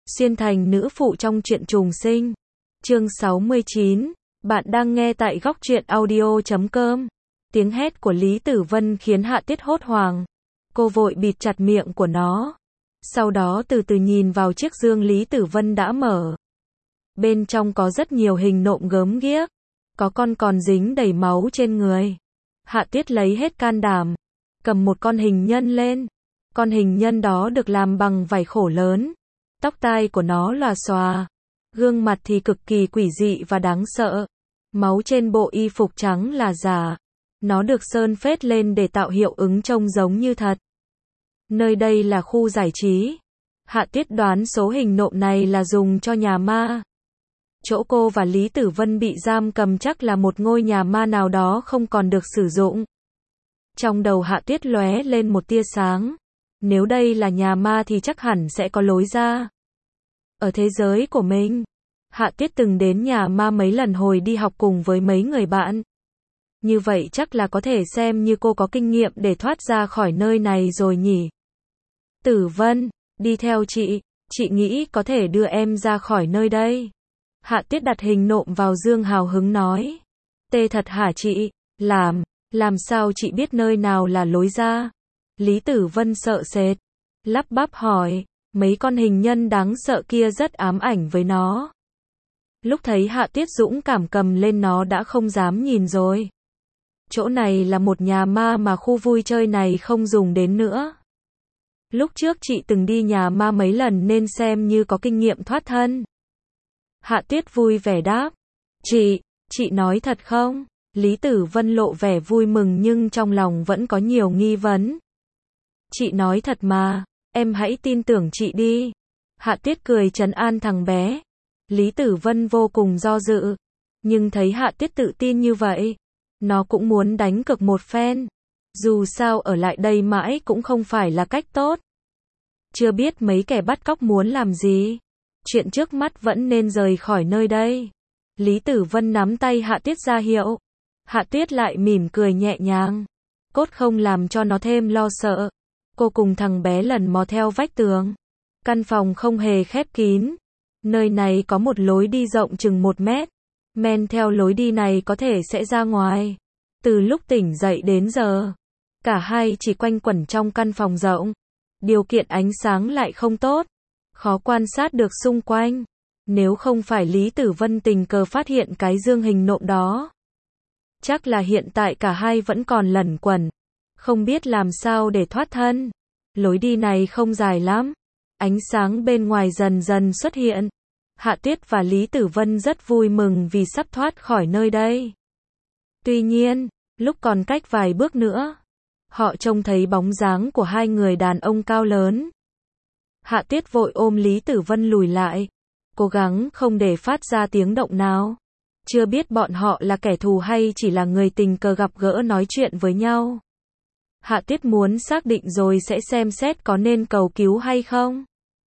xuyên thành nữ phụ trong truyện trùng sinh. Chương 69, bạn đang nghe tại góc truyện audio.com. Tiếng hét của Lý Tử Vân khiến Hạ Tuyết hốt hoảng. Cô vội bịt chặt miệng của nó. Sau đó từ từ nhìn vào chiếc dương Lý Tử Vân đã mở. Bên trong có rất nhiều hình nộm gớm ghiếc. Có con còn dính đầy máu trên người. Hạ Tuyết lấy hết can đảm. Cầm một con hình nhân lên. Con hình nhân đó được làm bằng vải khổ lớn. Tóc tai của nó lòa xòa. Gương mặt thì cực kỳ quỷ dị và đáng sợ. Máu trên bộ y phục trắng là giả. Nó được sơn phết lên để tạo hiệu ứng trông giống như thật. Nơi đây là khu giải trí. Hạ Tuyết đoán số hình nộm này là dùng cho nhà ma. Chỗ cô và Lý Tử Vân bị giam cầm chắc là một ngôi nhà ma nào đó không còn được sử dụng. Trong đầu Hạ Tuyết lóe lên một tia sáng. Nếu đây là nhà ma thì chắc hẳn sẽ có lối ra. Ở thế giới của mình, Hạ Tuyết từng đến nhà ma mấy lần hồi đi học cùng với mấy người bạn. Như vậy chắc là có thể xem như cô có kinh nghiệm để thoát ra khỏi nơi này rồi nhỉ. Tử Vân, đi theo chị nghĩ có thể đưa em ra khỏi nơi đây. Hạ Tuyết đặt hình nộm vào dương hào hứng nói. Tê thật hả chị? Làm sao chị biết nơi nào là lối ra? Lý Tử Vân sợ sệt, lắp bắp hỏi, mấy con hình nhân đáng sợ kia rất ám ảnh với nó. Lúc thấy Hạ Tuyết dũng cảm cầm lên nó đã không dám nhìn rồi. Chỗ này là một nhà ma mà khu vui chơi này không dùng đến nữa. Lúc trước chị từng đi nhà ma mấy lần nên xem như có kinh nghiệm thoát thân. Hạ Tuyết vui vẻ đáp. Chị nói thật không? Lý Tử Vân lộ vẻ vui mừng nhưng trong lòng vẫn có nhiều nghi vấn. Chị nói thật mà, em hãy tin tưởng chị đi. Hạ Tuyết cười trấn an thằng bé. Lý Tử Vân vô cùng do dự. Nhưng thấy Hạ Tuyết tự tin như vậy, nó cũng muốn đánh cược một phen. Dù sao ở lại đây mãi cũng không phải là cách tốt. Chưa biết mấy kẻ bắt cóc muốn làm gì. Chuyện trước mắt vẫn nên rời khỏi nơi đây. Lý Tử Vân nắm tay Hạ Tuyết ra hiệu. Hạ Tuyết lại mỉm cười nhẹ nhàng. Cốt không làm cho nó thêm lo sợ. Cô cùng thằng bé lần mò theo vách tường. Căn phòng không hề khép kín. Nơi này có một lối đi rộng chừng 1 mét. Men theo lối đi này có thể sẽ ra ngoài. Từ lúc tỉnh dậy đến giờ, cả hai chỉ quanh quẩn trong căn phòng rộng. Điều kiện ánh sáng lại không tốt. Khó quan sát được xung quanh. Nếu không phải Lý Tử Vân tình cờ phát hiện cái dương hình nộm đó, chắc là hiện tại cả hai vẫn còn lẩn quẩn. Không biết làm sao để thoát thân. Lối đi này không dài lắm. Ánh sáng bên ngoài dần dần xuất hiện. Hạ Tuyết và Lý Tử Vân rất vui mừng vì sắp thoát khỏi nơi đây. Tuy nhiên, lúc còn cách vài bước nữa, họ trông thấy bóng dáng của hai người đàn ông cao lớn. Hạ Tuyết vội ôm Lý Tử Vân lùi lại, cố gắng không để phát ra tiếng động nào. Chưa biết bọn họ là kẻ thù hay chỉ là người tình cờ gặp gỡ nói chuyện với nhau. Hạ Tuyết muốn xác định rồi sẽ xem xét có nên cầu cứu hay không.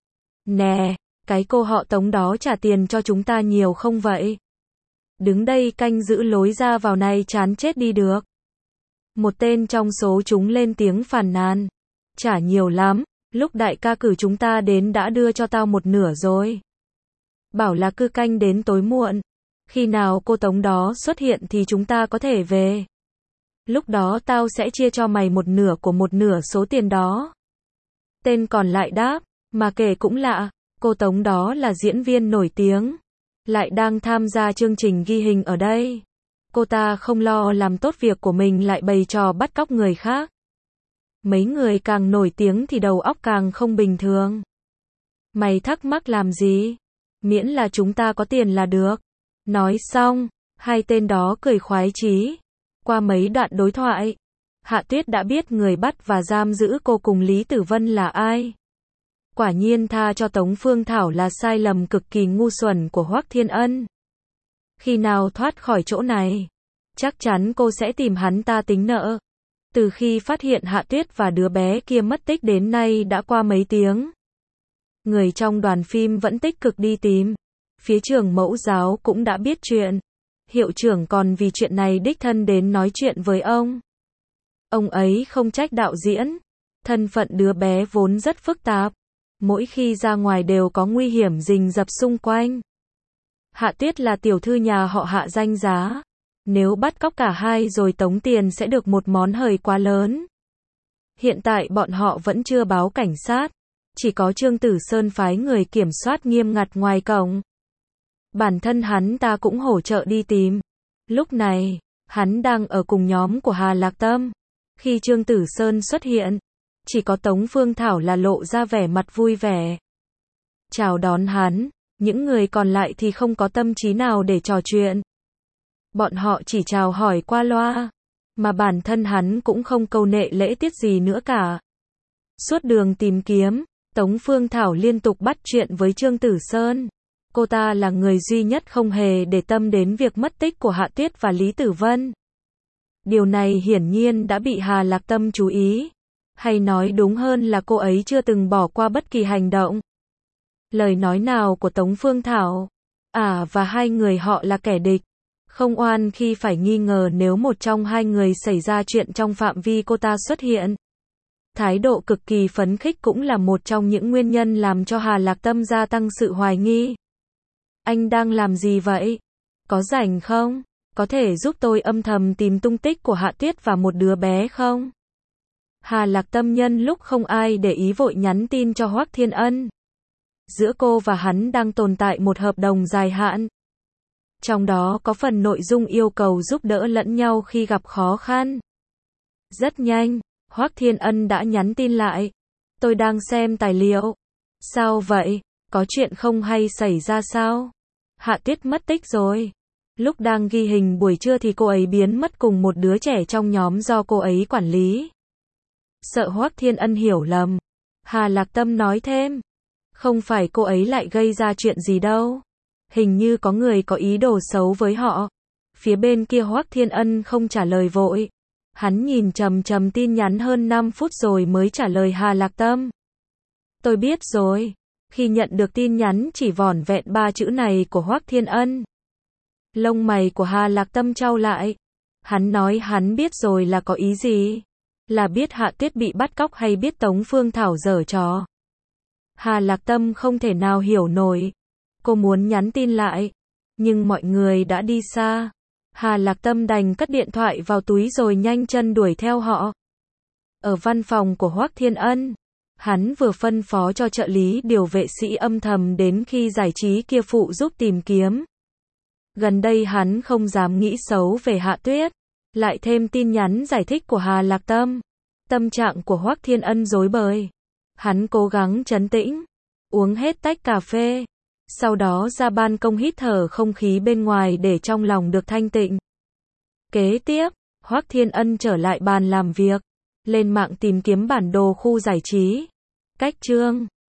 Nè, cái cô họ Tống đó trả tiền cho chúng ta nhiều không vậy? Đứng đây canh giữ lối ra vào này chán chết đi được. Một tên trong số chúng lên tiếng phàn nàn. Trả nhiều lắm, lúc đại ca cử chúng ta đến đã đưa cho tao 1/2 rồi. Bảo là cứ canh đến tối muộn. Khi nào cô Tống đó xuất hiện thì chúng ta có thể về. Lúc đó tao sẽ chia cho mày 1/2 của 1/2 số tiền đó. Tên còn lại đáp, mà kể cũng lạ, cô Tống đó là diễn viên nổi tiếng. Lại đang tham gia chương trình ghi hình ở đây. Cô ta không lo làm tốt việc của mình lại bày trò bắt cóc người khác. Mấy người càng nổi tiếng thì đầu óc càng không bình thường. Mày thắc mắc làm gì? Miễn là chúng ta có tiền là được. Nói xong, hai tên đó cười khoái chí. Qua mấy đoạn đối thoại, Hạ Tuyết đã biết người bắt và giam giữ cô cùng Lý Tử Vân là ai. Quả nhiên tha cho Tống Phương Thảo là sai lầm cực kỳ ngu xuẩn của Hoắc Thiên Ân. Khi nào thoát khỏi chỗ này, chắc chắn cô sẽ tìm hắn ta tính nợ. Từ khi phát hiện Hạ Tuyết và đứa bé kia mất tích đến nay đã qua mấy tiếng. Người trong đoàn phim vẫn tích cực đi tìm. Phía trường mẫu giáo cũng đã biết chuyện. Hiệu trưởng còn vì chuyện này đích thân đến nói chuyện với ông. Ông ấy không trách đạo diễn. Thân phận đứa bé vốn rất phức tạp. Mỗi khi ra ngoài đều có nguy hiểm rình rập xung quanh. Hạ Tuyết là tiểu thư nhà họ Hạ danh giá. Nếu bắt cóc cả hai rồi tống tiền sẽ được một món hời quá lớn. Hiện tại bọn họ vẫn chưa báo cảnh sát. Chỉ có Trương Tử Sơn phái người kiểm soát nghiêm ngặt ngoài cổng. Bản thân hắn ta cũng hỗ trợ đi tìm. Lúc này, hắn đang ở cùng nhóm của Hà Lạc Tâm. Khi Trương Tử Sơn xuất hiện, chỉ có Tống Phương Thảo là lộ ra vẻ mặt vui vẻ. Chào đón hắn, những người còn lại thì không có tâm trí nào để trò chuyện. Bọn họ chỉ chào hỏi qua loa, mà bản thân hắn cũng không câu nệ lễ tiết gì nữa cả. Suốt đường tìm kiếm, Tống Phương Thảo liên tục bắt chuyện với Trương Tử Sơn. Cô ta là người duy nhất không hề để tâm đến việc mất tích của Hạ Tuyết và Lý Tử Vân. Điều này hiển nhiên đã bị Hà Lạc Tâm chú ý. Hay nói đúng hơn là cô ấy chưa từng bỏ qua bất kỳ hành động. Lời nói nào của Tống Phương Thảo, và hai người họ là kẻ địch. Không oan khi phải nghi ngờ nếu một trong hai người xảy ra chuyện trong phạm vi cô ta xuất hiện. Thái độ cực kỳ phấn khích cũng là một trong những nguyên nhân làm cho Hà Lạc Tâm gia tăng sự hoài nghi. Anh đang làm gì vậy? Có rảnh không? Có thể giúp tôi âm thầm tìm tung tích của Hạ Tuyết và một đứa bé không? Hà Lạc Tâm nhân lúc không ai để ý vội nhắn tin cho Hoắc Thiên Ân. Giữa cô và hắn đang tồn tại một hợp đồng dài hạn. Trong đó có phần nội dung yêu cầu giúp đỡ lẫn nhau khi gặp khó khăn. Rất nhanh, Hoắc Thiên Ân đã nhắn tin lại. Tôi đang xem tài liệu. Sao vậy? Có chuyện không hay xảy ra sao? Hạ Tuyết mất tích rồi. Lúc đang ghi hình buổi trưa thì cô ấy biến mất cùng một đứa trẻ trong nhóm do cô ấy quản lý. Sợ Hoắc Thiên Ân hiểu lầm, Hà Lạc Tâm nói thêm. Không phải cô ấy lại gây ra chuyện gì đâu. Hình như có người có ý đồ xấu với họ. Phía bên kia Hoắc Thiên Ân không trả lời vội. Hắn nhìn chằm chằm tin nhắn hơn 5 phút rồi mới trả lời Hà Lạc Tâm. Tôi biết rồi. Khi nhận được tin nhắn chỉ vỏn vẹn 3 chữ này của Hoắc Thiên Ân, lông mày của Hà Lạc Tâm chau lại. Hắn nói hắn biết rồi là có ý gì? Là biết Hạ Tuyết bị bắt cóc hay biết Tống Phương Thảo giở trò? Hà Lạc Tâm không thể nào hiểu nổi. Cô muốn nhắn tin lại, nhưng mọi người đã đi xa. Hà Lạc Tâm đành cất điện thoại vào túi rồi nhanh chân đuổi theo họ. Ở văn phòng của Hoắc Thiên Ân, hắn vừa phân phó cho trợ lý điều vệ sĩ âm thầm đến khi giải trí kia phụ giúp tìm kiếm. Gần đây hắn không dám nghĩ xấu về Hạ Tuyết. Lại thêm tin nhắn giải thích của Hà Lạc Tâm. Tâm trạng của Hoắc Thiên Ân rối bời. Hắn cố gắng trấn tĩnh, uống hết tách cà phê. Sau đó ra ban công hít thở không khí bên ngoài để trong lòng được thanh tịnh. Kế tiếp, Hoắc Thiên Ân trở lại bàn làm việc. Lên mạng tìm kiếm bản đồ khu giải trí. Cách chương